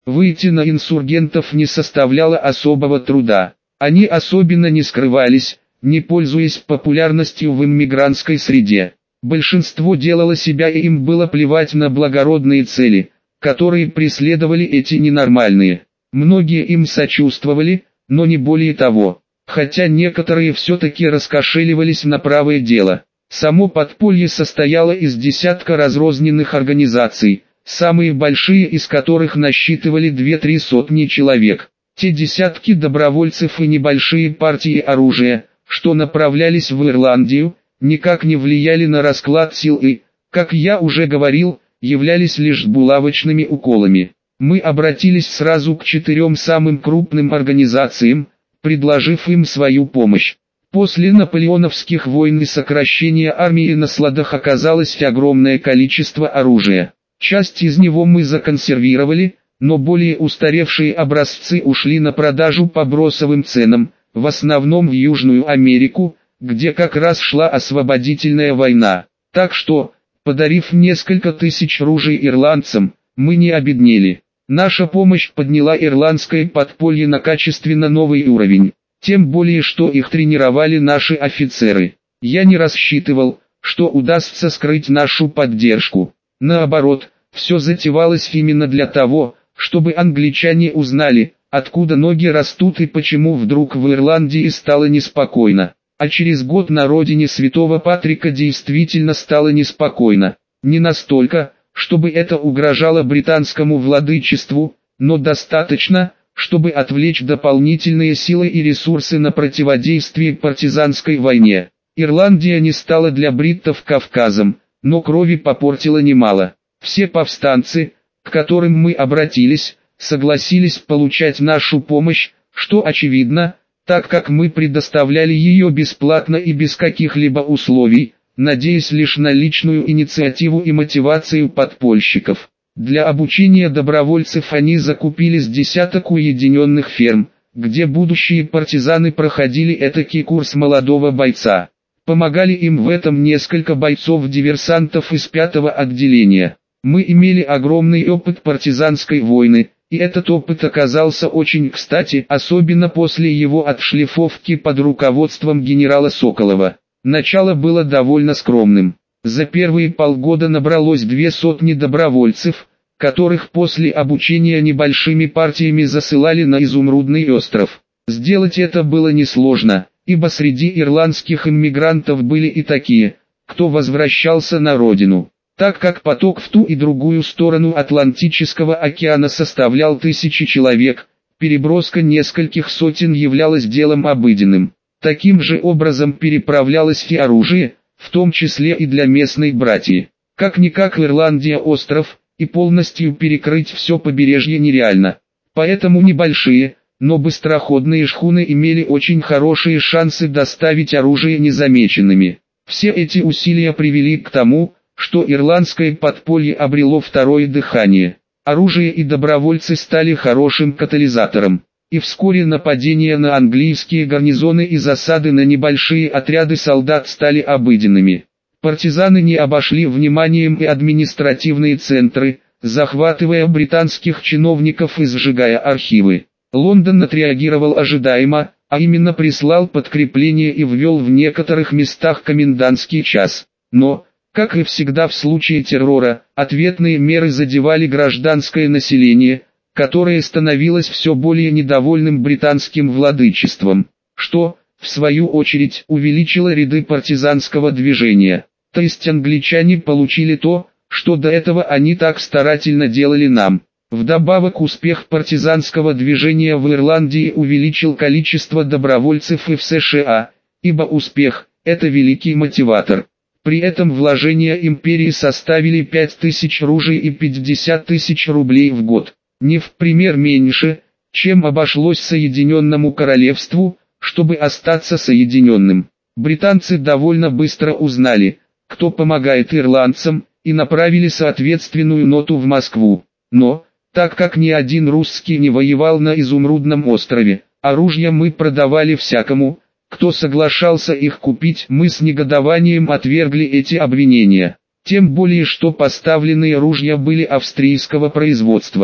Выйти на инсургентов не составляло особого труда. Они особенно не скрывались, не пользуясь популярностью в иммигрантской среде. Большинство делало себя и им было плевать на благородные цели, которые преследовали эти ненормальные. Многие им сочувствовали, но не более того. Хотя некоторые все-таки раскошеливались на правое дело. Само подполье состояло из десятка разрозненных организаций, самые большие из которых насчитывали 2-3 сотни человек. Те десятки добровольцев и небольшие партии оружия, что направлялись в Ирландию, никак не влияли на расклад сил и, как я уже говорил, являлись лишь булавочными уколами. Мы обратились сразу к 4 самым крупным организациям, предложив им свою помощь. После наполеоновских войн и сокращения армии на складах оказалось огромное количество оружия. Часть из него мы законсервировали, но более устаревшие образцы ушли на продажу по бросовым ценам, в основном в Южную Америку, где как раз шла освободительная война. Так что, подарив несколько тысяч ружей ирландцам, мы не обеднели. Наша помощь подняла ирландское подполье на качественно новый уровень, тем более что их тренировали наши офицеры. Я не рассчитывал, что удастся скрыть нашу поддержку. Наоборот, все затевалось именно для того, чтобы англичане узнали, откуда ноги растут и почему вдруг в Ирландии стало неспокойно. А через год на родине святого Патрика действительно стало неспокойно. Не настолько, чтобы это угрожало британскому владычеству, но достаточно, чтобы отвлечь дополнительные силы и ресурсы на противодействие партизанской войне. Ирландия не стала для бриттов Кавказом, но крови попортила немало. Все повстанцы, к которым мы обратились, согласились получать нашу помощь, что очевидно, так как мы предоставляли ее бесплатно и без каких-либо условий, надеясь лишь на личную инициативу и мотивацию подпольщиков. Для обучения добровольцев они закупили с десяток уединенных ферм, где будущие партизаны проходили этакий курс молодого бойца. Помогали им в этом несколько бойцов-диверсантов из 5-го отделения. Мы имели огромный опыт партизанской войны, и этот опыт оказался очень кстати, особенно после его отшлифовки под руководством генерала Соколова. Начало было довольно скромным. За первые полгода набралось 200 добровольцев, которых после обучения небольшими партиями засылали на Изумрудный остров. Сделать это было несложно, ибо среди ирландских иммигрантов были и такие, кто возвращался на родину. Так как поток в ту и другую сторону Атлантического океана составлял тысячи человек, переброска нескольких сотен являлась делом обыденным. Таким же образом переправлялось и оружие, в том числе и для местной братьи. Как-никак Ирландия остров, и полностью перекрыть все побережье нереально. Поэтому небольшие, но быстроходные шхуны имели очень хорошие шансы доставить оружие незамеченными. Все эти усилия привели к тому, что ирландское подполье обрело второе дыхание. Оружие и добровольцы стали хорошим катализатором. И вскоре нападения на английские гарнизоны и засады на небольшие отряды солдат стали обыденными. Партизаны не обошли вниманием и административные центры, захватывая британских чиновников и сжигая архивы. Лондон отреагировал ожидаемо, а именно прислал подкрепление и ввел в некоторых местах комендантский час. Но, как и всегда в случае террора, ответные меры задевали гражданское население, которое становилось все более недовольным британским владычеством, что, в свою очередь, увеличило ряды партизанского движения. То есть англичане получили то, что до этого они так старательно делали нам. Вдобавок успех партизанского движения в Ирландии увеличил количество добровольцев и в США, ибо успех – это великий мотиватор. При этом вложения империи составили 5000 ружей и 50 тысяч рублей в год. Не в пример меньше, чем обошлось Соединенному Королевству, чтобы остаться соединенным. Британцы довольно быстро узнали, кто помогает ирландцам, и направили соответственную ноту в Москву. Но, так как ни один русский не воевал на Изумрудном острове, оружие мы продавали всякому, кто соглашался их купить, мы с негодованием отвергли эти обвинения. Тем более что поставленные ружья были австрийского производства.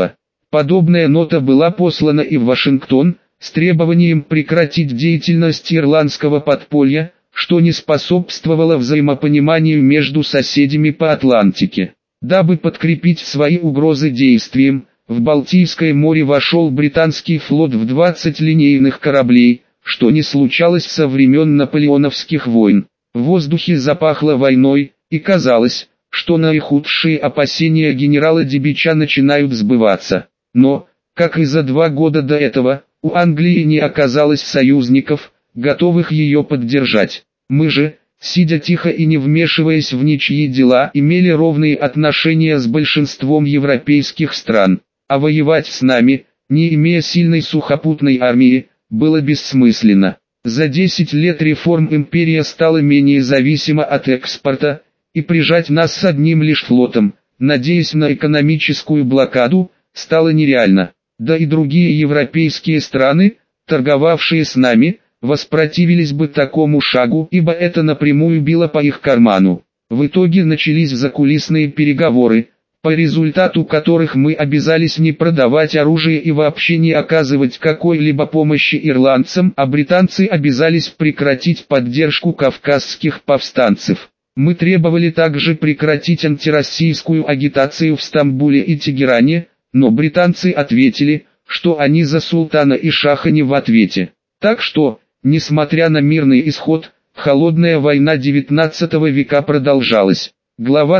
Подобная нота была послана и в Вашингтон, с требованием прекратить деятельность ирландского подполья, что не способствовало взаимопониманию между соседями по Атлантике. Дабы подкрепить свои угрозы действием, в Балтийское море вошел британский флот в 20 линейных кораблей, что не случалось со времен наполеоновских войн. В воздухе запахло войной, и казалось, что наихудшие опасения генерала Дебича начинают сбываться. Но, как и за 2 года до этого, у Англии не оказалось союзников, готовых ее поддержать. Мы же, сидя тихо и не вмешиваясь в ничьи дела, имели ровные отношения с большинством европейских стран, а воевать с нами, не имея сильной сухопутной армии, было бессмысленно. За 10 лет реформ империя стала менее зависима от экспорта, и прижать нас с одним лишь флотом, надеясь на экономическую блокаду, стало нереально. Да и другие европейские страны, торговавшие с нами, воспротивились бы такому шагу, ибо это напрямую било по их карману. В итоге начались закулисные переговоры, по результату которых мы обязались не продавать оружие и вообще не оказывать какой-либо помощи ирландцам, а британцы обязались прекратить поддержку кавказских повстанцев. Мы требовали также прекратить антироссийскую агитацию в Стамбуле и Тегеране, но британцы ответили, что они за султана и шаха не в ответе. Так что, несмотря на мирный исход, холодная война XIX века продолжалась. Глава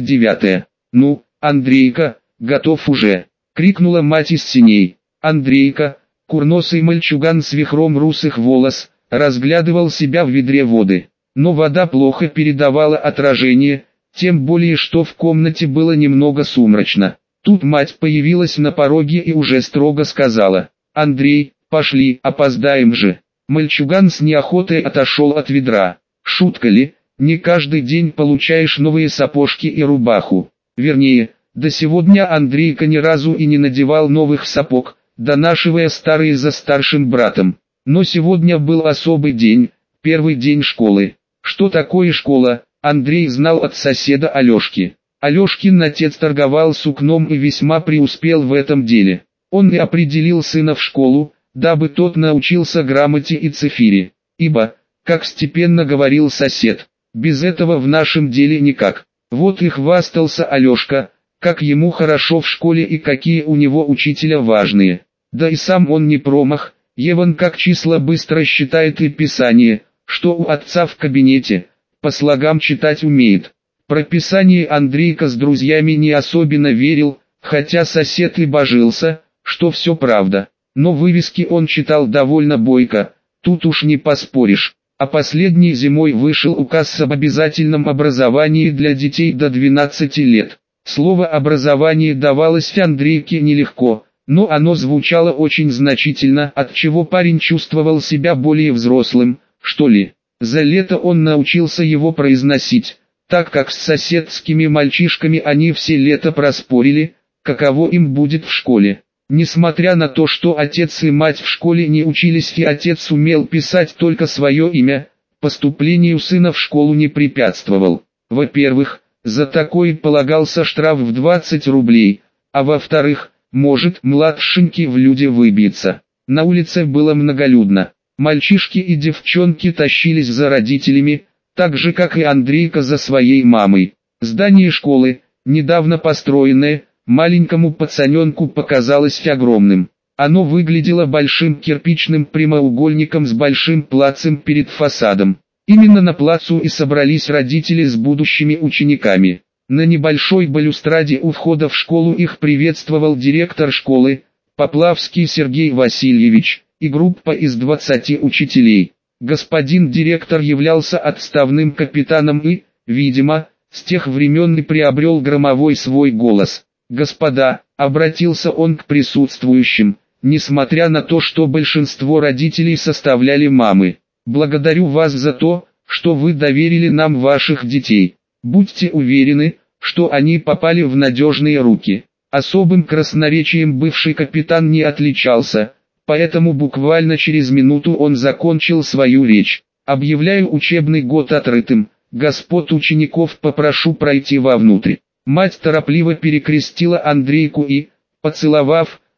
39. «Ну, Андрейка, готов уже!» — крикнула мать из синей. Андрейка, курносый мальчуган с вихром русых волос, разглядывал себя в ведре воды. Но вода плохо передавала отражение, тем более что в комнате было немного сумрачно. Тут мать появилась на пороге и уже строго сказала: «Андрей, пошли, опоздаем же». Мальчуган с неохотой отошел от ведра. Шутка ли, не каждый день получаешь новые сапожки и рубаху. Вернее, до сегодня Андрейка ни разу и не надевал новых сапог, донашивая старые за старшим братом. Но сегодня был особый день, первый день школы. Что такое школа, Андрей знал от соседа Алешки. Алешкин отец торговал сукном и весьма преуспел в этом деле. Он и определил сына в школу, дабы тот научился грамоте и цифире. Ибо, как степенно говорил сосед, без этого в нашем деле никак. Вот и хвастался Алешка, как ему хорошо в школе и какие у него учителя важные. Да и сам он не промах, Еван как числа быстро считает и писание, что у отца в кабинете, по слогам читать умеет. Про писание Андрейка с друзьями не особенно верил, хотя сосед и божился, что все правда. Но вывески он читал довольно бойко, тут уж не поспоришь. А последней зимой вышел указ об обязательном образовании для детей до 12 лет. Слово «образование» давалось Андрейке нелегко, но оно звучало очень значительно, отчего парень чувствовал себя более взрослым, что ли. За лето он научился его произносить, так как с соседскими мальчишками они все лето проспорили, каково им будет в школе. Несмотря на то, что отец и мать в школе не учились и отец умел писать только свое имя, поступлению сына в школу не препятствовал. Во-первых, за такое полагался штраф в 20 рублей, а во-вторых, может младшенький в люди выбьется. На улице было многолюдно. Мальчишки и девчонки тащились за родителями, так же как и Андрейка за своей мамой. Здание школы, недавно построенное, маленькому пацаненку показалось огромным. Оно выглядело большим кирпичным прямоугольником с большим плацем перед фасадом. Именно на плацу и собрались родители с будущими учениками. На небольшой балюстраде у входа в школу их приветствовал директор школы, Поплавский Сергей Васильевич, и группа из 20 учителей. Господин директор являлся отставным капитаном и, видимо, с тех времен и приобрел громовой свой голос. «Господа», — обратился он к присутствующим, несмотря на то, что большинство родителей составляли мамы, «благодарю вас за то, что вы доверили нам ваших детей. Будьте уверены, что они попали в надежные руки». Особым красноречием бывший капитан не отличался, поэтому буквально через минуту он закончил свою речь. «Объявляю учебный год открытым, господ учеников попрошу пройти вовнутрь». Мать торопливо перекрестила Андрейку и, поцеловав,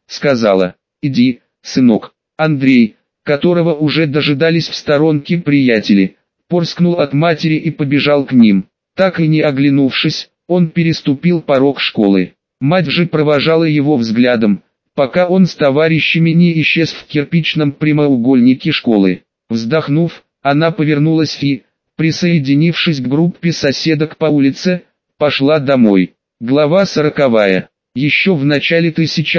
сказала: «Иди, сынок». Андрей, которого уже дожидались в сторонке приятели, порскнул от матери и побежал к ним. Так и не оглянувшись, он переступил порог школы. Мать же провожала его взглядом, пока он с товарищами не исчез в кирпичном прямоугольнике школы. Вздохнув, она повернулась и, присоединившись к группе соседок по улице, пошла домой. Глава 40. Еще в начале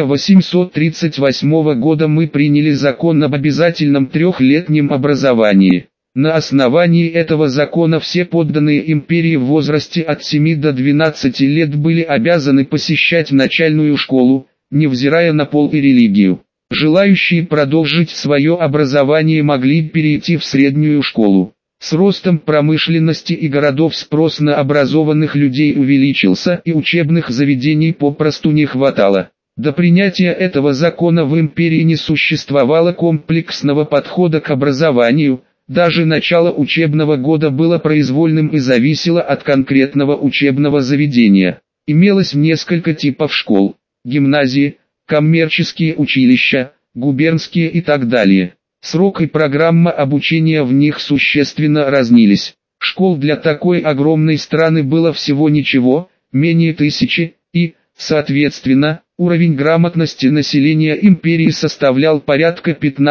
1838 года мы приняли закон об обязательном трехлетнем образовании. На основании этого закона все подданные империи в возрасте от 7 до 12 лет были обязаны посещать начальную школу, невзирая на пол и религию. Желающие продолжить свое образование могли перейти в среднюю школу. С ростом промышленности и городов спрос на образованных людей увеличился и учебных заведений попросту не хватало. До принятия этого закона в империи не существовало комплексного подхода к образованию, даже начало учебного года было произвольным и зависело от конкретного учебного заведения. Имелось несколько типов школ: гимназии, коммерческие училища, губернские и так далее. Срок и программа обучения в них существенно разнились. Школ для такой огромной страны было всего ничего, менее 1000, и, соответственно, уровень грамотности населения империи составлял порядка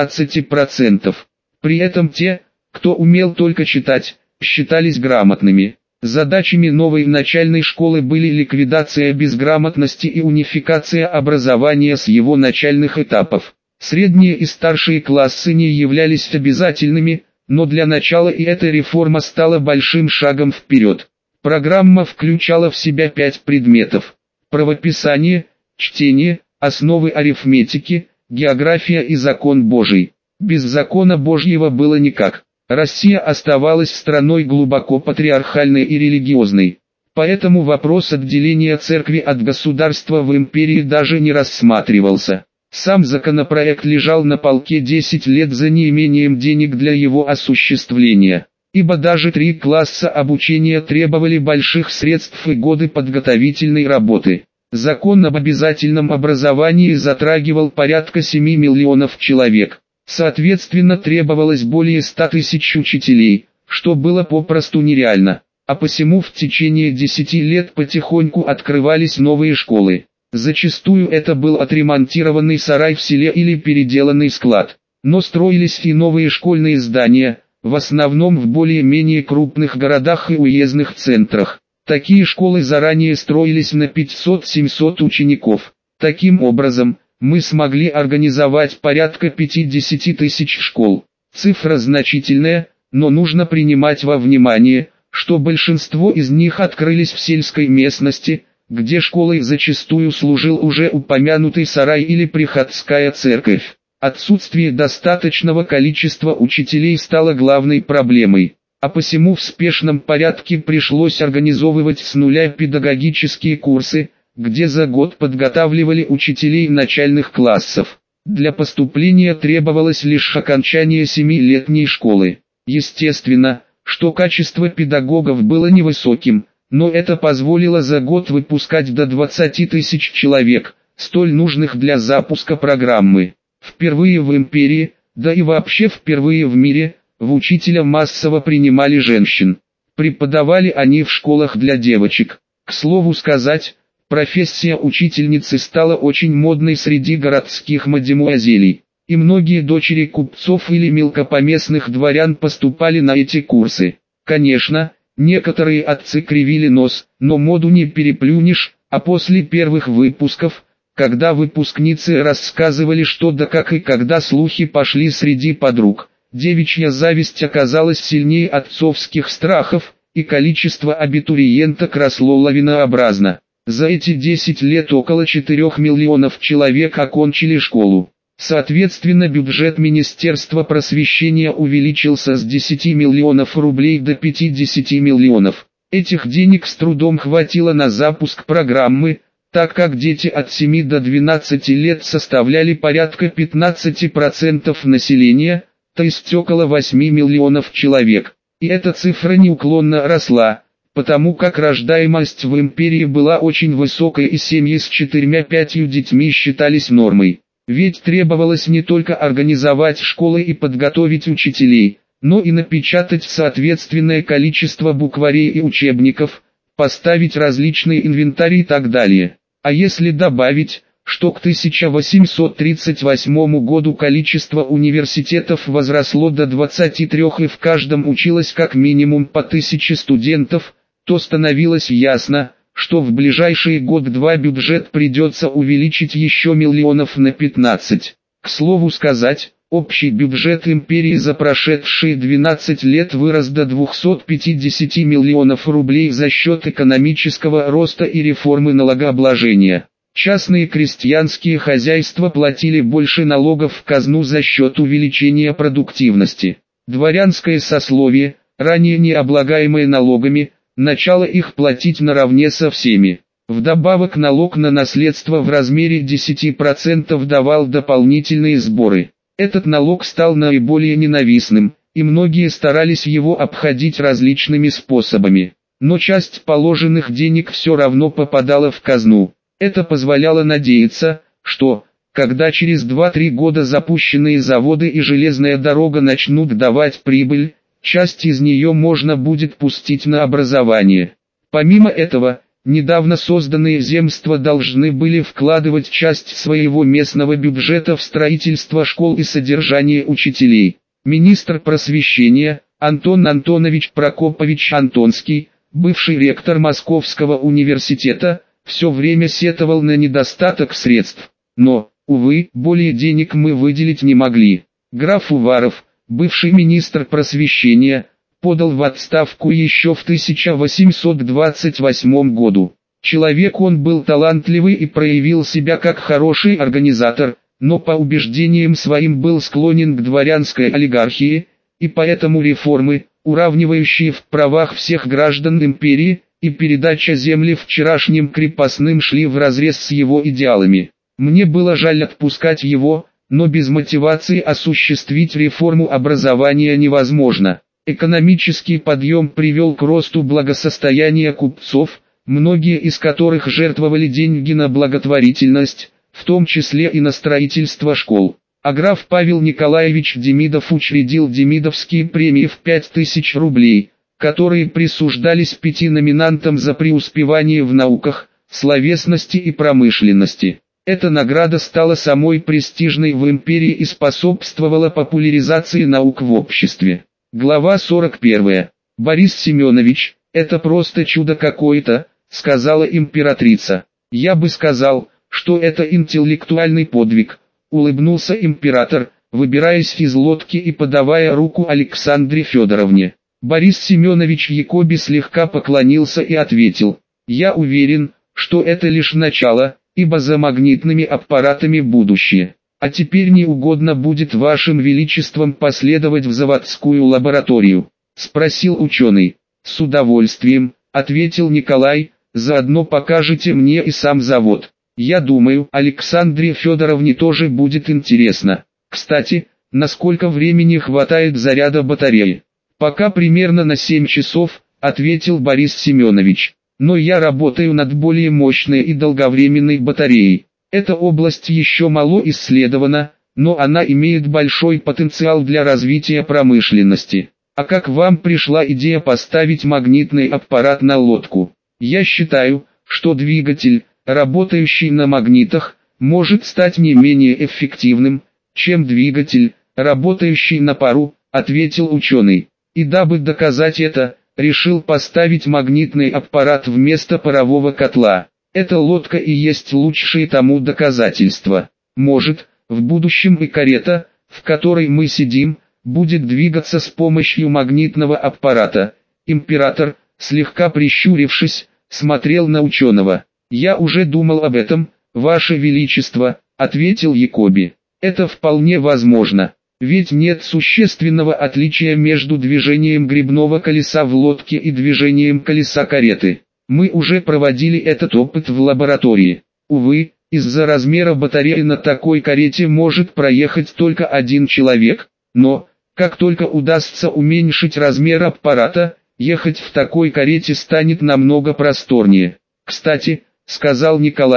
15%. При этом те, кто умел только читать, считались грамотными. Задачами новой начальной школы были ликвидация безграмотности и унификация образования с его начальных этапов. Средние и старшие классы не являлись обязательными, но для начала и эта реформа стала большим шагом вперед. Программа включала в себя 5 предметов: правописание, чтение, основы арифметики, география и закон Божий. Без закона Божьего было никак. Россия оставалась страной глубоко патриархальной и религиозной. Поэтому вопрос отделения церкви от государства в империи даже не рассматривался. Сам законопроект лежал на полке 10 лет за неимением денег для его осуществления, ибо даже 3 класса обучения требовали больших средств и годы подготовительной работы. Закон об обязательном образовании затрагивал порядка 7 миллионов человек. Соответственно, требовалось более 100 тысяч учителей, что было попросту нереально. А посему в течение 10 лет потихоньку открывались новые школы. Зачастую это был отремонтированный сарай в селе или переделанный склад. Но строились и новые школьные здания, в основном в более-менее крупных городах и уездных центрах. Такие школы заранее строились на 500-700 учеников. Таким образом, мы смогли организовать порядка 50 тысяч школ. Цифра значительная, но нужно принимать во внимание, что большинство из них открылись в сельской местности, где школой зачастую служил уже упомянутый сарай или приходская церковь. Отсутствие достаточного количества учителей стало главной проблемой, а посему в спешном порядке пришлось организовывать с нуля педагогические курсы, где за год подготавливали учителей начальных классов. Для поступления требовалось лишь окончание 7-летней школы. Естественно, что качество педагогов было невысоким, но это позволило за год выпускать до 20 тысяч человек, столь нужных для запуска программы. Впервые в империи, да и вообще впервые в мире, в учителя массово принимали женщин. Преподавали они в школах для девочек. К слову сказать, профессия учительницы стала очень модной среди городских мадемуазелей, и многие дочери купцов или мелкопоместных дворян поступали на эти курсы. Конечно, некоторые отцы кривили нос, но моду не переплюнешь, а после первых выпусков, когда выпускницы рассказывали что да как и когда слухи пошли среди подруг, девичья зависть оказалась сильнее отцовских страхов, и количество абитуриенток росло лавинообразно. За эти 10 лет около 4 миллионов человек окончили школу. Соответственно, бюджет Министерства просвещения увеличился с 10 миллионов рублей до 50 миллионов. Этих денег с трудом хватило на запуск программы, так как дети от 7 до 12 лет составляли порядка 15% населения, то есть около 8 миллионов человек. И эта цифра неуклонно росла, потому как рождаемость в империи была очень высокой и семьи с 4-5 детьми считались нормой. Ведь требовалось не только организовать школы и подготовить учителей, но и напечатать соответственное количество букварей и учебников, поставить различные инвентарь и так далее. А если добавить, что к 1838 году количество университетов возросло до 23 и в каждом училось как минимум по 1000 студентов, то становилось ясно, что в ближайшие год-два бюджет придется увеличить еще миллионов на 15. К слову сказать, общий бюджет империи за прошедшие 12 лет вырос до 250 миллионов рублей за счет экономического роста и реформы налогообложения. Частные крестьянские хозяйства платили больше налогов в казну за счет увеличения продуктивности. Дворянское сословие, ранее не облагаемое налогами, начало их платить наравне со всеми. Вдобавок налог на наследство в размере 10% давал дополнительные сборы. Этот налог стал наиболее ненавистным, и многие старались его обходить различными способами. Но часть положенных денег все равно попадала в казну. Это позволяло надеяться, что, когда через 2-3 года запущенные заводы и железная дорога начнут давать прибыль, часть из нее можно будет пустить на образование. Помимо этого, недавно созданные земства должны были вкладывать часть своего местного бюджета в строительство школ и содержание учителей. Министр просвещения, Антон Антонович Прокопович Антонский, бывший ректор Московского университета, все время сетовал на недостаток средств. Но, увы, более денег мы выделить не могли. Граф Уваров, бывший министр просвещения, подал в отставку еще в 1828 году. Человек он был талантливый и проявил себя как хороший организатор, но по убеждениям своим был склонен к дворянской олигархии, и поэтому реформы, уравнивающие в правах всех граждан империи, и передача земли вчерашним крепостным шли вразрез с его идеалами. Мне было жаль отпускать его, но без мотивации осуществить реформу образования невозможно. Экономический подъем привел к росту благосостояния купцов, многие из которых жертвовали деньги на благотворительность, в том числе и на строительство школ. А граф Павел Николаевич Демидов учредил Демидовские премии в 5000 рублей, которые присуждались 5 номинантам за преуспевание в науках, словесности и промышленности. Эта награда стала самой престижной в империи и способствовала популяризации наук в обществе. Глава 41. Борис Семенович, это просто чудо какое-то, сказала императрица. Я бы сказал, что это интеллектуальный подвиг, улыбнулся император, выбираясь из лодки и подавая руку Александре Федоровне. Борис Семенович Якоби слегка поклонился и ответил: «Я уверен, что это лишь начало, ибо за магнитными аппаратами будущее. А теперь не угодно будет вашим величеством последовать в заводскую лабораторию?» — спросил ученый. «С удовольствием», — ответил Николай, — «заодно покажете мне и сам завод. Я думаю, Александре Федоровне тоже будет интересно. Кстати, насколько времени хватает заряда батареи?» «Пока примерно на 7 часов», — ответил Борис Семенович. «Но я работаю над более мощной и долговременной батареей. Эта область еще мало исследована, но она имеет большой потенциал для развития промышленности. А как вам пришла идея поставить магнитный аппарат на лодку?» «Я считаю, что двигатель, работающий на магнитах, может стать не менее эффективным, чем двигатель, работающий на пару», — ответил ученый. И дабы доказать это, решил поставить магнитный аппарат вместо парового котла. Эта лодка и есть лучшее тому доказательство. Может, в будущем и карета, в которой мы сидим, будет двигаться с помощью магнитного аппарата. Император, слегка прищурившись, смотрел на ученого. «Я уже думал об этом, Ваше Величество», — ответил Якоби. «Это вполне возможно. Ведь нет существенного отличия между движением гребного колеса в лодке и движением колеса кареты. Мы уже проводили этот опыт в лаборатории. Увы, из-за размера батареи на такой карете может проехать только один человек, но, как только удастся уменьшить размер аппарата, ехать в такой карете станет намного просторнее. Кстати, — сказал Николай, —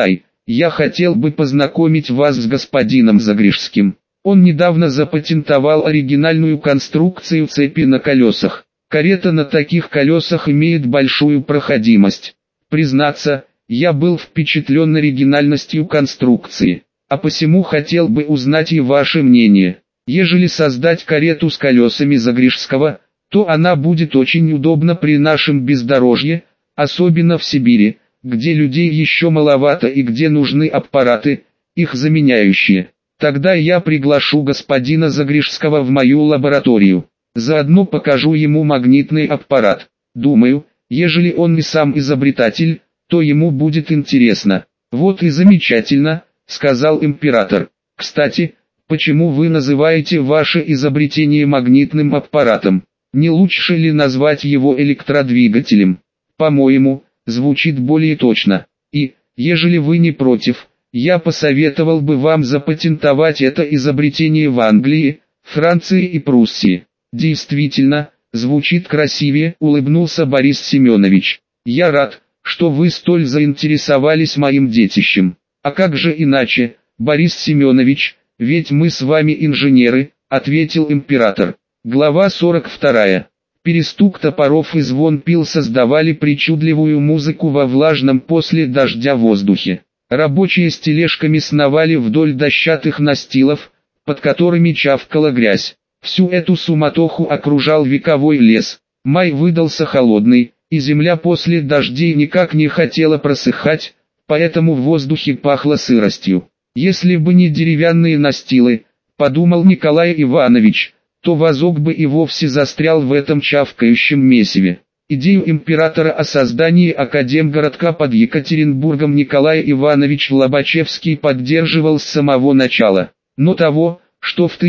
я хотел бы познакомить вас с господином Загрижским. Он недавно запатентовал оригинальную конструкцию цепи на колесах. Карета на таких колесах имеет большую проходимость. Признаться, я был впечатлен оригинальностью конструкции, а посему хотел бы узнать и ваше мнение. Ежели создать карету с колесами Загрижского, то она будет очень удобна при нашем бездорожье, особенно в Сибири, где людей еще маловато и где нужны аппараты, их заменяющие. Тогда я приглашу господина Загрижского в мою лабораторию. Заодно покажу ему магнитный аппарат. Думаю, ежели он и сам изобретатель, то ему будет интересно. Вот и замечательно, сказал император. Кстати, почему вы называете ваше изобретение магнитным аппаратом? Не лучше ли назвать его электродвигателем? По-моему, звучит более точно. И, ежели вы не против, я посоветовал бы вам запатентовать это изобретение в Англии, Франции и Пруссии. Действительно, звучит красивее, улыбнулся Борис Семенович. Я рад, что вы столь заинтересовались моим детищем. А как же иначе, Борис Семенович, ведь мы с вами инженеры, ответил император. Глава 42. Перестук топоров и звон пил создавали причудливую музыку во влажном после дождя воздухе. Рабочие с тележками сновали вдоль дощатых настилов, под которыми чавкала грязь. Всю эту суматоху окружал вековой лес. Май выдался холодный, и земля после дождей никак не хотела просыхать, поэтому в воздухе пахло сыростью. Если бы не деревянные настилы, подумал Николай Иванович, то вазок бы и вовсе застрял в этом чавкающем месиве. Идею императора о создании академгородка под Екатеринбургом Николай Иванович Лобачевский поддерживал с самого начала. Но того, что в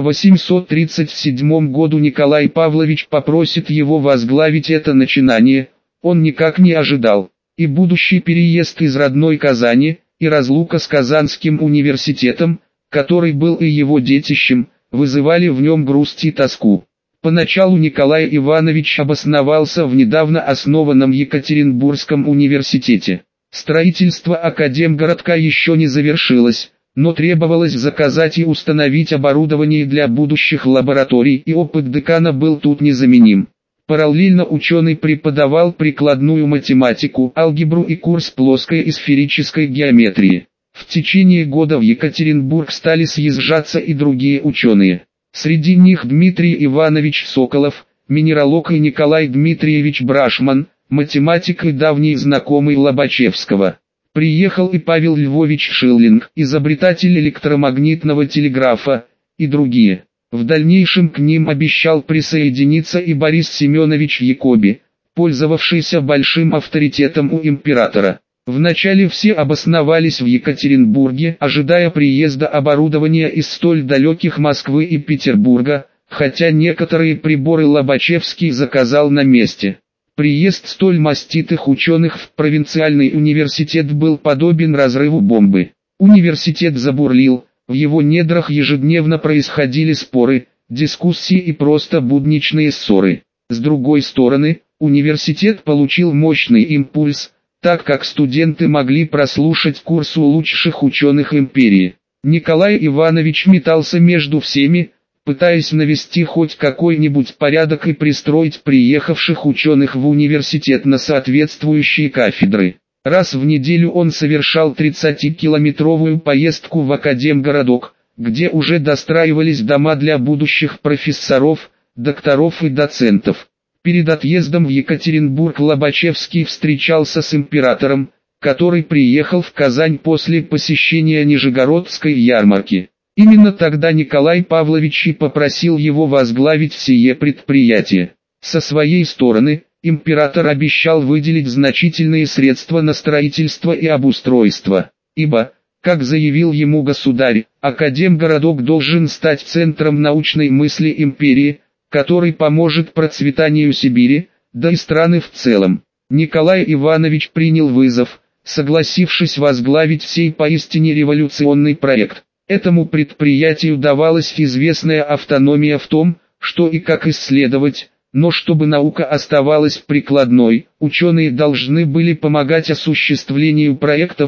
1837 году Николай Павлович попросит его возглавить это начинание, он никак не ожидал. И будущий переезд из родной Казани, и разлука с Казанским университетом, который был и его детищем, вызывали в нем грусть и тоску. Поначалу Николай Иванович обосновался в недавно основанном Екатеринбургском университете. Строительство академгородка еще не завершилось, но требовалось заказать и установить оборудование для будущих лабораторий, и опыт декана был тут незаменим. Параллельно ученый преподавал прикладную математику, алгебру и курс плоской и сферической геометрии. В течение года в Екатеринбург стали съезжаться и другие ученые. Среди них Дмитрий Иванович Соколов, минералог, и Николай Дмитриевич Брашман, математик и давний знакомый Лобачевского. Приехал и Павел Львович Шиллинг, изобретатель электромагнитного телеграфа, и другие. В дальнейшем к ним обещал присоединиться и Борис Семенович Якоби, пользовавшийся большим авторитетом у императора. Вначале все обосновались в Екатеринбурге, ожидая приезда оборудования из столь далеких Москвы и Петербурга, хотя некоторые приборы Лобачевский заказал на месте. Приезд столь маститых ученых в провинциальный университет был подобен разрыву бомбы. Университет забурлил, в его недрах ежедневно происходили споры, дискуссии и просто будничные ссоры. С другой стороны, университет получил мощный импульс, так как студенты могли прослушать курс у лучших ученых империи. Николай Иванович метался между всеми, пытаясь навести хоть какой-нибудь порядок и пристроить приехавших ученых в университет на соответствующие кафедры. Раз в неделю он совершал 30-километровую поездку в академгородок, где уже достраивались дома для будущих профессоров, докторов и доцентов. Перед отъездом в Екатеринбург Лобачевский встречался с императором, который приехал в Казань после посещения Нижегородской ярмарки. Именно тогда Николай Павлович и попросил его возглавить сие предприятие. Со своей стороны, император обещал выделить значительные средства на строительство и обустройство, ибо, как заявил ему государь, академгородок должен стать центром научной мысли империи, который поможет процветанию Сибири, да и страны в целом. Николай Иванович принял вызов, согласившись возглавить сей поистине революционный проект. Этому предприятию давалась известная автономия в том, что и как исследовать, но чтобы наука оставалась прикладной, ученые должны были помогать осуществлению проектов,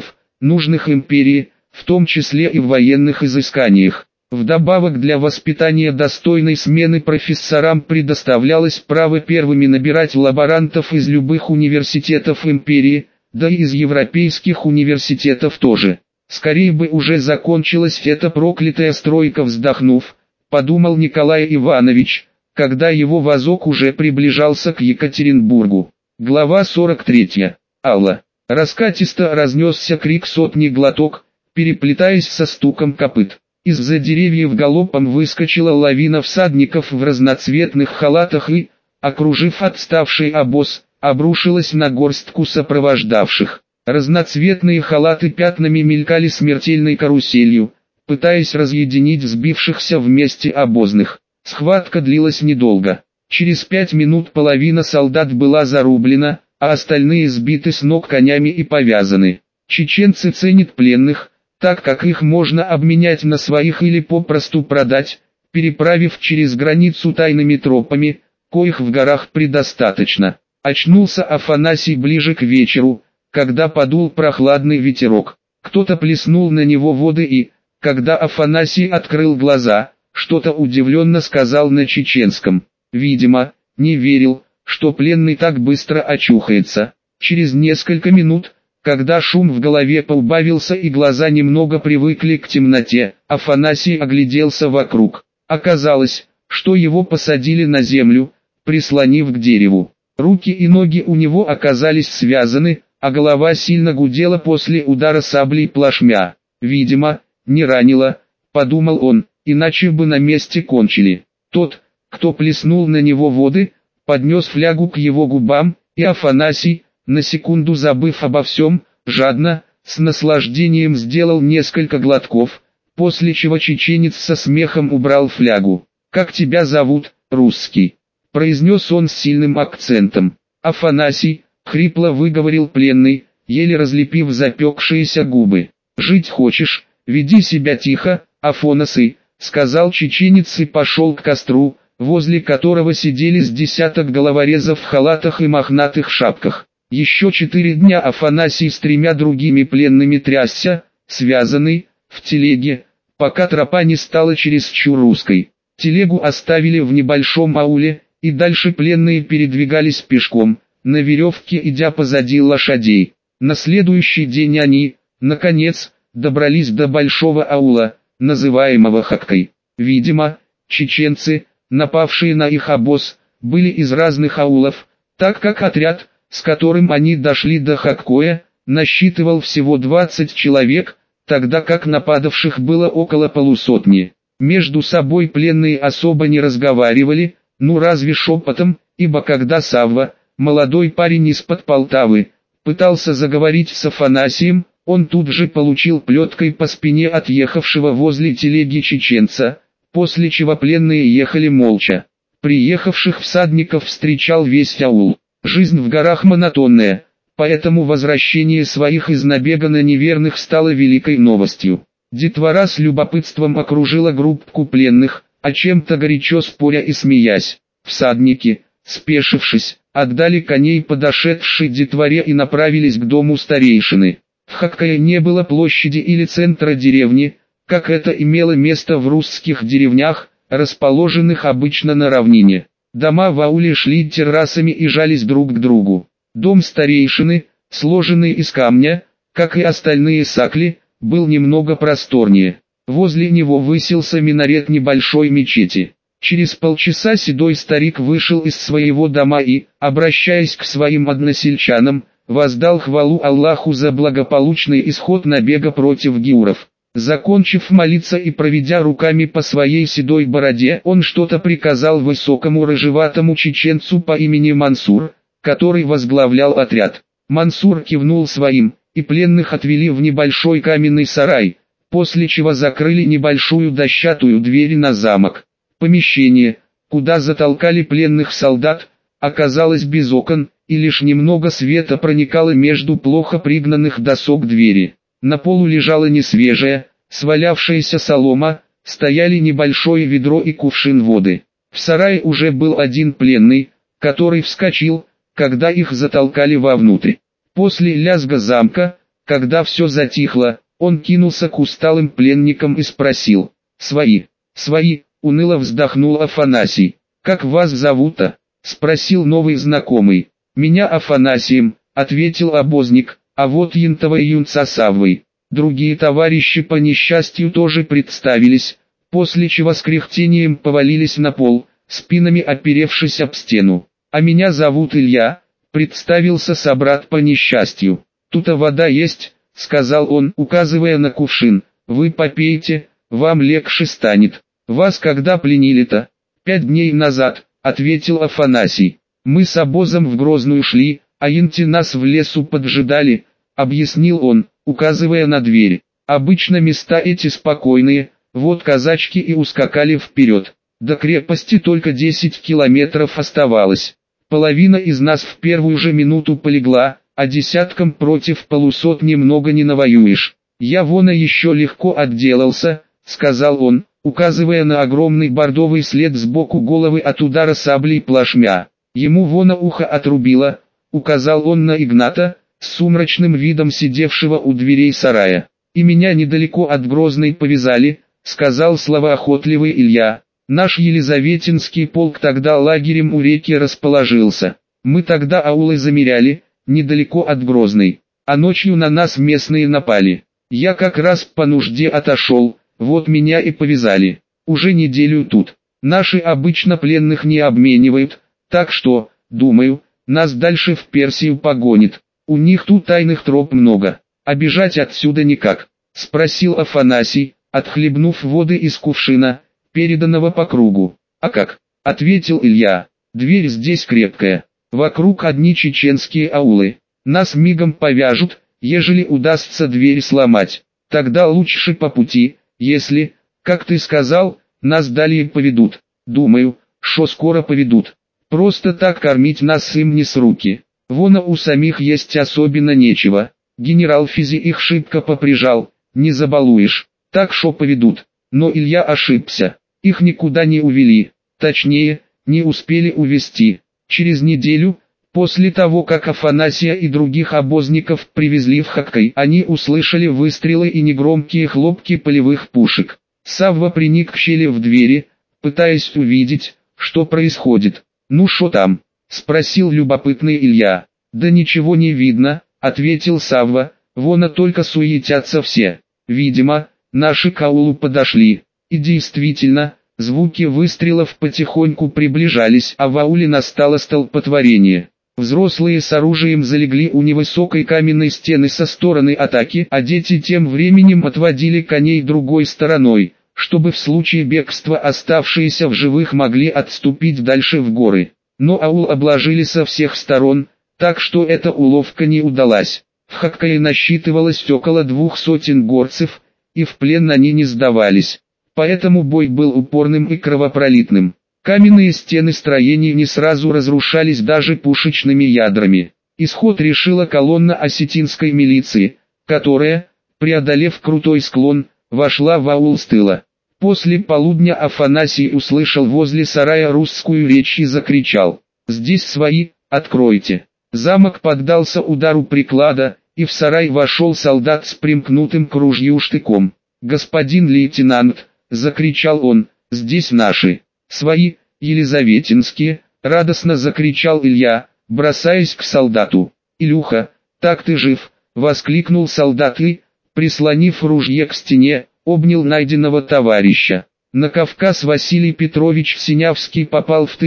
нужных империи, в том числе и в военных изысканиях. Вдобавок для воспитания достойной смены профессорам предоставлялось право первыми набирать лаборантов из любых университетов империи, да и из европейских университетов тоже. Скорее бы уже закончилась эта проклятая стройка, вздохнув, подумал Николай Иванович, когда его вазок уже приближался к Екатеринбургу. Глава 43. Алла. Раскатисто разнесся крик сотни глоток, переплетаясь со стуком копыт. Из-за деревьев галопом выскочила лавина всадников в разноцветных халатах и, окружив отставший обоз, обрушилась на горстку сопровождавших. Разноцветные халаты пятнами мелькали смертельной каруселью, пытаясь разъединить сбившихся вместе обозных. Схватка длилась недолго. Через 5 минут половина солдат была зарублена, а остальные сбиты с ног конями и повязаны. Чеченцы ценят пленных, так как их можно обменять на своих или попросту продать, переправив через границу тайными тропами, коих в горах предостаточно. Очнулся Афанасий ближе к вечеру, когда подул прохладный ветерок. Кто-то плеснул на него воды и, когда Афанасий открыл глаза, что-то удивленно сказал на чеченском. Видимо, не верил, что пленный так быстро очухается. Через несколько минут, когда шум в голове поубавился и глаза немного привыкли к темноте, Афанасий огляделся вокруг. Оказалось, что его посадили на землю, прислонив к дереву. Руки и ноги у него оказались связаны, а голова сильно гудела после удара саблей плашмя. Видимо, не ранило, подумал он, иначе бы на месте кончили. Тот, кто плеснул на него воды, поднес флягу к его губам, и Афанасий, на секунду забыв обо всем, жадно, с наслаждением сделал несколько глотков, после чего чеченец со смехом убрал флягу. «Как тебя зовут, русский?» – произнес он с сильным акцентом. «Афанасий», – хрипло выговорил пленный, еле разлепив запекшиеся губы. «Жить хочешь, веди себя тихо, Афанасий», – сказал чеченец и пошел к костру, возле которого сидели с десяток головорезов в халатах и мохнатых шапках. Еще 4 дня Афанасий с 3 другими пленными трясся, связанный, в телеге, пока тропа не стала чересчур узкой. Телегу оставили в небольшом ауле, и дальше пленные передвигались пешком, на веревке идя позади лошадей. На следующий день они, наконец, добрались до большого аула, называемого Хаккой. Видимо, чеченцы, напавшие на их обоз, были из разных аулов, так как отряд, с которым они дошли до Хаккоя, насчитывал всего 20 человек, тогда как нападавших было около полусотни. Между собой пленные особо не разговаривали, ну разве шепотом, ибо когда Савва, молодой парень из-под Полтавы, пытался заговорить с Афанасием, он тут же получил плеткой по спине отъехавшего возле телеги чеченца, после чего пленные ехали молча. Приехавших всадников встречал весь аул. Жизнь в горах монотонная, поэтому возвращение своих из набега на неверных стало великой новостью. Детвора с любопытством окружила группку пленных, о чем-то горячо споря и смеясь. Всадники, спешившись, отдали коней подошедшей детворе и направились к дому старейшины. В Хаккае не было площади или центра деревни, как это имело место в русских деревнях, расположенных обычно на равнине. Дома в ауле шли террасами и жались друг к другу. Дом старейшины, сложенный из камня, как и остальные сакли, был немного просторнее. Возле него высился минарет небольшой мечети. Через полчаса седой старик вышел из своего дома и, обращаясь к своим односельчанам, воздал хвалу Аллаху за благополучный исход набега против гиуров. Закончив молиться и проведя руками по своей седой бороде, он что-то приказал высокому рыжеватому чеченцу по имени Мансур, который возглавлял отряд. Мансур кивнул своим, и пленных отвели в небольшой каменный сарай, после чего закрыли небольшую дощатую дверь на замок. Помещение, куда затолкали пленных солдат, оказалось без окон, и лишь немного света проникало между плохо пригнанных досок двери. На полу лежала несвежая, свалявшаяся солома, стояли небольшое ведро и кувшин воды. В сарае уже был один пленный, который вскочил, когда их затолкали вовнутрь. После лязга замка, Когда все затихло, он кинулся к усталым пленникам и спросил: «Свои?» «Свои», — уныло вздохнул Афанасий. «Как вас зовут-то?» — спросил новый знакомый. «Меня Афанасием», — ответил обозник, «а вот Янтова и юнца Саввой». Другие товарищи по несчастью тоже представились, после чего с кряхтением повалились на пол, спинами оперевшись об стену. «А меня зовут Илья», — представился собрат по несчастью. «Тут-то вода есть», — сказал он, указывая на кувшин. «Вы попейте, вам легче станет». «Вас когда пленили-то?» 5 дней назад», — ответил Афанасий. «Мы с обозом в Грозную шли, а инти нас в лесу поджидали», — объяснил он, указывая на дверь. «Обычно места эти спокойные, вот казачки и ускакали вперед. До крепости только 10 километров оставалось. Половина из нас в первую же минуту полегла, а десяткам против полусотни много не навоюешь. Я вон еще легко отделался», — сказал он, указывая на огромный бордовый след сбоку головы от удара саблей плашмя. «Ему вон ухо отрубило», — указал он на Игната, с сумрачным видом сидевшего у дверей сарая. «И меня недалеко от Грозной повязали», — сказал словоохотливый Илья. «Наш Елизаветинский полк тогда лагерем у реки расположился. Мы тогда аулы замеряли, недалеко от Грозной, а ночью на нас местные напали. Я как раз по нужде отошел, вот меня и повязали. Уже неделю тут. Наши обычно пленных не обменивают, так что, думаю, нас дальше в Персию погонит. У них тут тайных троп много, а бежать отсюда никак», — спросил Афанасий, отхлебнув воды из кувшина, переданного по кругу. «А как?» — ответил Илья. «Дверь здесь крепкая. Вокруг одни чеченские аулы. Нас мигом повяжут, ежели удастся дверь сломать. Тогда лучше по пути, если, как ты сказал, нас далее поведут. Думаю, что скоро поведут. Просто так кормить нас им не с руки. Вон у самих есть особенно нечего. Генерал Физи их шибко поприжал, не забалуешь. Так что поведут». Но Илья ошибся. Их никуда не увели. Точнее, не успели увезти. Через неделю, после того как Афанасия и других обозников привезли в Хаккай, они услышали выстрелы и негромкие хлопки полевых пушек. Савва приник к щели в двери, пытаясь увидеть, что происходит. «Ну шо там?» — спросил любопытный Илья. «Да ничего не видно», — ответил Савва, — «вон только суетятся все. Видимо, наши к аулу подошли». И действительно, звуки выстрелов потихоньку приближались, а в ауле настало столпотворение. Взрослые с оружием залегли у невысокой каменной стены со стороны атаки, а дети тем временем отводили коней другой стороной, чтобы в случае бегства оставшиеся в живых могли отступить дальше в горы. Но аул обложили со всех сторон, так что эта уловка не удалась. В Хаккае насчитывалось около 200 горцев, и в плен они не сдавались. Поэтому бой был упорным и кровопролитным. Каменные стены строений не сразу разрушались даже пушечными ядрами. Исход решила колонна осетинской милиции, которая, преодолев крутой склон, вошла в аул с тыла. После полудня Афанасий услышал возле сарая русскую речь и закричал: «Здесь свои, откройте!» Замок поддался удару приклада, и в сарай вошел солдат с примкнутым к ружью штыком. «Господин лейтенант!» — закричал он, — «здесь наши, свои, елизаветинские!» — радостно закричал Илья, бросаясь к солдату. «Илюха, так ты жив!» — воскликнул солдат и, прислонив ружье к стене, обнял найденного товарища. На Кавказ Василий Петрович Синявский попал в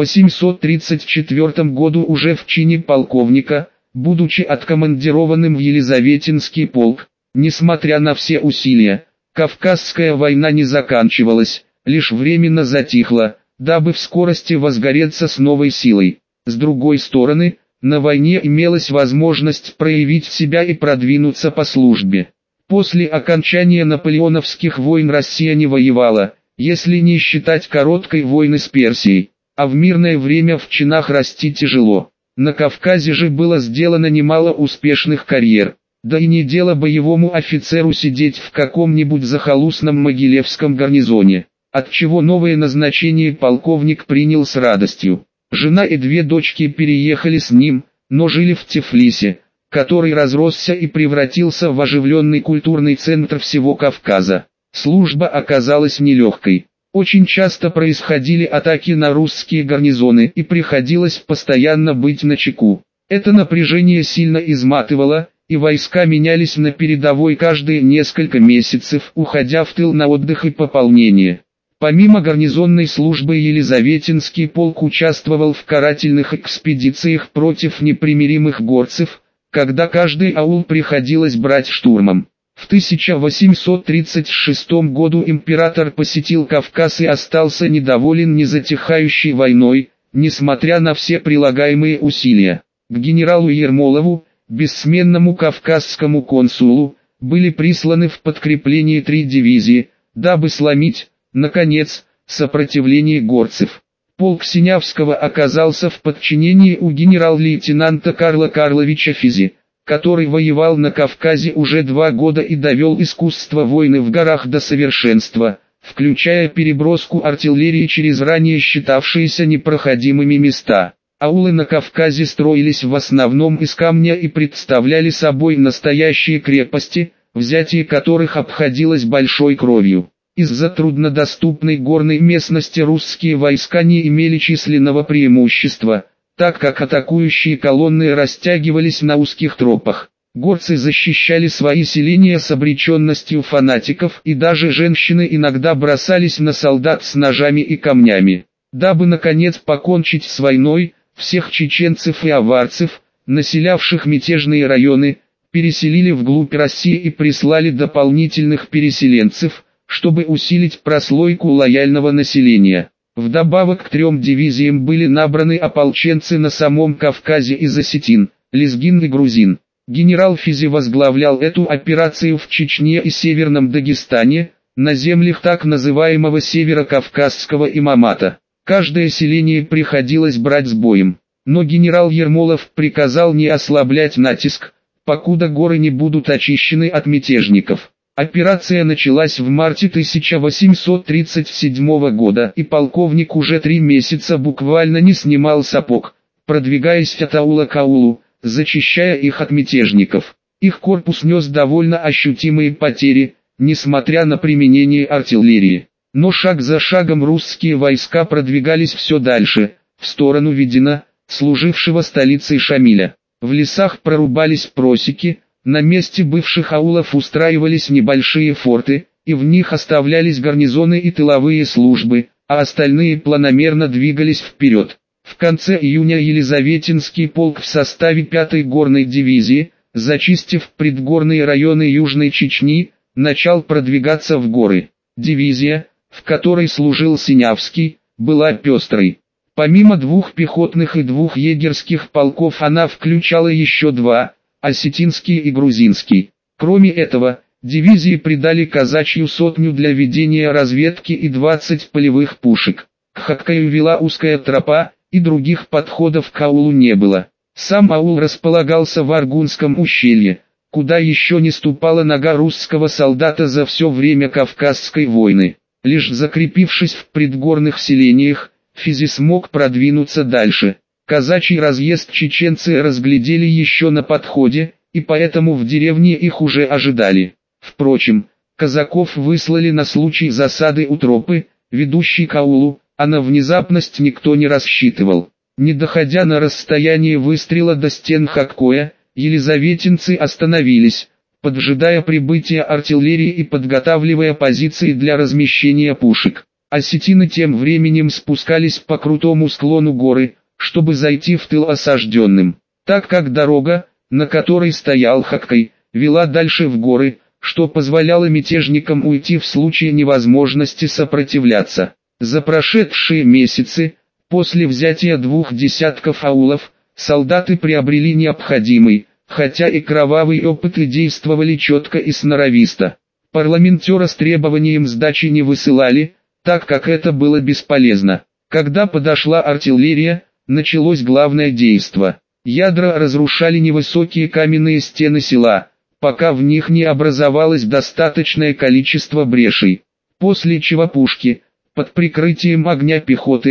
1834 году уже в чине полковника, будучи откомандированным в Елизаветинский полк. Несмотря на все усилия, Кавказская война не заканчивалась, лишь временно затихла, дабы в скорости возгореться с новой силой. С другой стороны, на войне имелась возможность проявить себя и продвинуться по службе. После окончания наполеоновских войн Россия не воевала, если не считать короткой войны с Персией, а в мирное время в чинах расти тяжело. На Кавказе же было сделано немало успешных карьер. Да и не дело боевому офицеру сидеть в каком-нибудь захолустном Могилевском гарнизоне, отчего новое назначение полковник принял с радостью. Жена и 2 дочки переехали с ним, но жили в Тифлисе, который разросся и превратился в оживленный культурный центр всего Кавказа. Служба оказалась нелегкой. Очень часто происходили атаки на русские гарнизоны и приходилось постоянно быть начеку. Это напряжение сильно изматывало, и войска менялись на передовой каждые несколько месяцев, уходя в тыл на отдых и пополнение. Помимо гарнизонной службы Елизаветинский полк участвовал в карательных экспедициях против непримиримых горцев, когда каждый аул приходилось брать штурмом. В 1836 году император посетил Кавказ и остался недоволен незатихающей войной, несмотря на все прилагаемые усилия. К генералу Ермолову, бессменному кавказскому консулу, были присланы в подкреплении 3 дивизии, дабы сломить, наконец, сопротивление горцев. Полк Синявского оказался в подчинении у генерал-лейтенанта Карла Карловича Физи, который воевал на Кавказе уже 2 года и довел искусство войны в горах до совершенства, включая переброску артиллерии через ранее считавшиеся непроходимыми места. Аулы на Кавказе строились в основном из камня и представляли собой настоящие крепости, взятие которых обходилось большой кровью. Из-за труднодоступной горной местности русские войска не имели численного преимущества, так как атакующие колонны растягивались на узких тропах. Горцы защищали свои селения с обреченностью фанатиков, и даже женщины иногда бросались на солдат с ножами и камнями. Дабы наконец покончить с войной, всех чеченцев и аварцев, населявших мятежные районы, переселили вглубь России и прислали дополнительных переселенцев, чтобы усилить прослойку лояльного населения. Вдобавок к 3 дивизиям были набраны ополченцы на самом Кавказе из осетин, лезгин и грузин. Генерал Физи возглавлял эту операцию в Чечне и Северном Дагестане, на землях так называемого Северо-Кавказского имамата. Каждое селение приходилось брать с боем, но генерал Ермолов приказал не ослаблять натиск, покуда горы не будут очищены от мятежников. Операция началась в марте 1837 года, и полковник уже 3 месяца буквально не снимал сапог, продвигаясь от аула к аулу, зачищая их от мятежников. Их корпус нес довольно ощутимые потери, несмотря на применение артиллерии. Но шаг за шагом русские войска продвигались все дальше, в сторону Видина, служившего столицей Шамиля. В лесах прорубались просеки, на месте бывших аулов устраивались небольшие форты, и в них оставлялись гарнизоны и тыловые службы, а остальные планомерно двигались вперед. В конце июня Елизаветинский полк в составе 5-й горной дивизии, зачистив предгорные районы Южной Чечни, начал продвигаться в горы. Дивизия, в которой служил Синявский, была пестрой. Помимо 2 пехотных и 2 егерских полков она включала еще 2, осетинский и грузинский. Кроме этого, дивизии придали казачью сотню для ведения разведки и 20 полевых пушек. К Хаккаю вела узкая тропа, и других подходов к аулу не было. Сам аул располагался в Аргунском ущелье, куда еще не ступала нога русского солдата за все время Кавказской войны. Лишь закрепившись в предгорных селениях, Физи смог продвинуться дальше. Казачий разъезд чеченцы разглядели еще на подходе, и поэтому в деревне их уже ожидали. Впрочем, казаков выслали на случай засады у тропы, ведущей к аулу, а на внезапность никто не рассчитывал. Не доходя на расстояние выстрела до стен Хаккоя, елизаветинцы остановились, поджидая прибытия артиллерии и подготавливая позиции для размещения пушек. Осетины тем временем спускались по крутому склону горы, чтобы зайти в тыл осажденным. Так как дорога, на которой стоял Хаккай, вела дальше в горы, что позволяло мятежникам уйти в случае невозможности сопротивляться. За прошедшие месяцы, после взятия 2 десятков аулов, солдаты приобрели необходимый, хотя и кровавый опыт, и действовали четко и сноровисто. Парламентера с требованием сдачи не высылали, так как это было бесполезно. Когда подошла артиллерия, началось главное действо. Ядра разрушали невысокие каменные стены села, пока в них не образовалось достаточное количество брешей. После чего пушки, под прикрытием огня пехоты,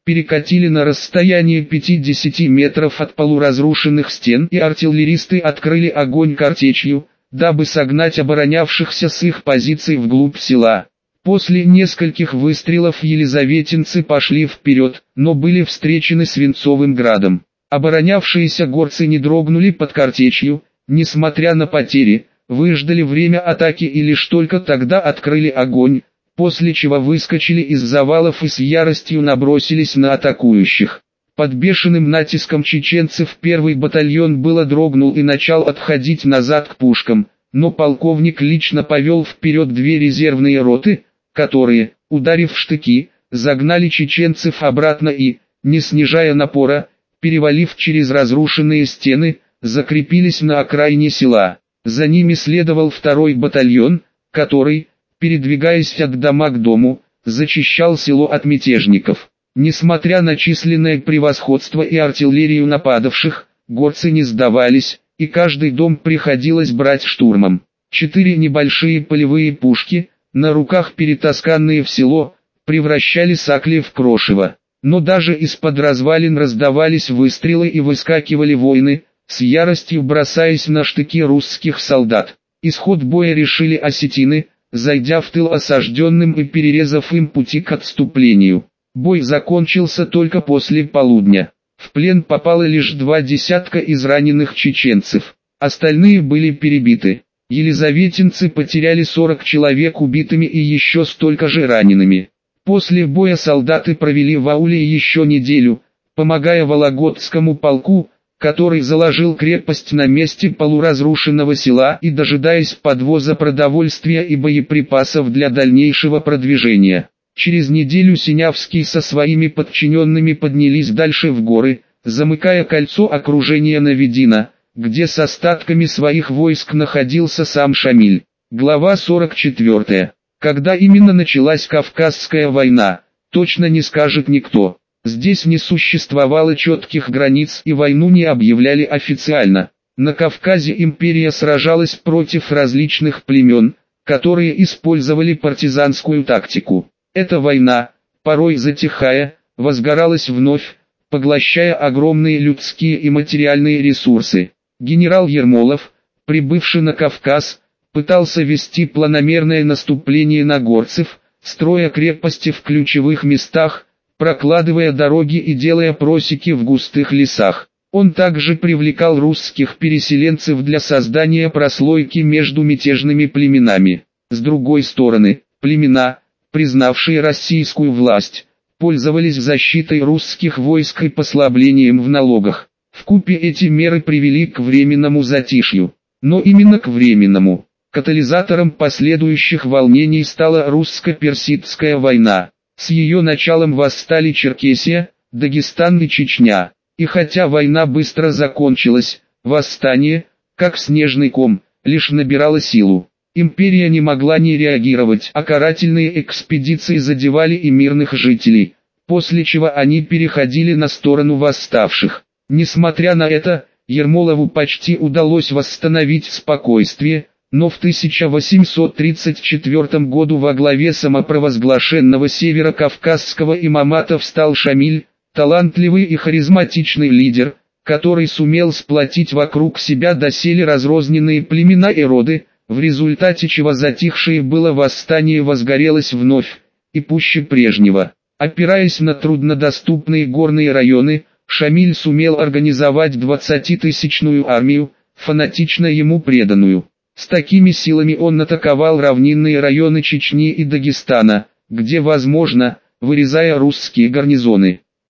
перекатили на расстояние 50 метров от полуразрушенных стен, и артиллеристы открыли огонь картечью, дабы согнать оборонявшихся с их позиций вглубь села. После нескольких выстрелов елизаветинцы пошли вперед, но были встречены свинцовым градом. Оборонявшиеся горцы не дрогнули под картечью, несмотря на потери, выждали время атаки и лишь только тогда открыли огонь, после чего выскочили из завалов и с яростью набросились на атакующих. Под бешеным натиском чеченцев первый батальон было дрогнул и начал отходить назад к пушкам, но полковник лично повел вперед две резервные роты, которые, ударив в штыки, загнали чеченцев обратно и, не снижая напора, перевалив через разрушенные стены, закрепились на окраине села. За ними следовал второй батальон, который, передвигаясь от дома к дому, зачищал село от мятежников. Несмотря на численное превосходство и артиллерию нападавших, горцы не сдавались, и каждый дом приходилось брать штурмом. 4 небольшие полевые пушки, на руках перетасканные в село, превращали сакли в крошево. Но даже из-под развалин раздавались выстрелы и выскакивали воины, с яростью бросаясь на штыки русских солдат. Исход боя решили осетины, зайдя в тыл осажденным и перерезав им пути к отступлению. Бой закончился только после полудня. В плен попало лишь 2 десятка израненных чеченцев. Остальные были перебиты. Елизаветинцы потеряли 40 человек убитыми и еще столько же ранеными. После боя солдаты провели в ауле еще неделю, помогая Вологодскому полку, который заложил крепость на месте полуразрушенного села и дожидаясь подвоза продовольствия и боеприпасов для дальнейшего продвижения. Через неделю Синявский со своими подчиненными поднялись дальше в горы, замыкая кольцо окружения Навидина, где с остатками своих войск находился сам Шамиль. Глава 44. Когда именно началась Кавказская война, точно не скажет никто. Здесь не существовало четких границ и войну не объявляли официально. На Кавказе империя сражалась против различных племен, которые использовали партизанскую тактику. Эта война, порой затихая, возгоралась вновь, поглощая огромные людские и материальные ресурсы. Генерал Ермолов, прибывший на Кавказ, пытался вести планомерное наступление на горцев, строя крепости в ключевых местах, прокладывая дороги и делая просеки в густых лесах. Он также привлекал русских переселенцев для создания прослойки между мятежными племенами. С другой стороны, племена, признавшие российскую власть, пользовались защитой русских войск и послаблением в налогах. Вкупе эти меры привели к временному затишью. Но именно к временному. Катализатором последующих волнений стала русско-персидская война. С ее началом восстали Черкесия, Дагестан и Чечня. И хотя война быстро закончилась, восстание, как снежный ком, лишь набирало силу. Империя не могла не реагировать, а карательные экспедиции задевали и мирных жителей, после чего они переходили на сторону восставших. Несмотря на это, Ермолову почти удалось восстановить спокойствие, но в 1834 году во главе самопровозглашенного северокавказского имамата встал Шамиль, талантливый и харизматичный лидер, который сумел сплотить вокруг себя доселе разрозненные племена и роды, в результате чего затихшее было восстание возгорелось вновь, и пуще прежнего. Опираясь на труднодоступные горные районы, Шамиль сумел организовать 20-тысячную армию, фанатично ему преданную. С такими силами он атаковал равнинные районы Чечни и Дагестана, где возможно, вырезая русские гарнизоны.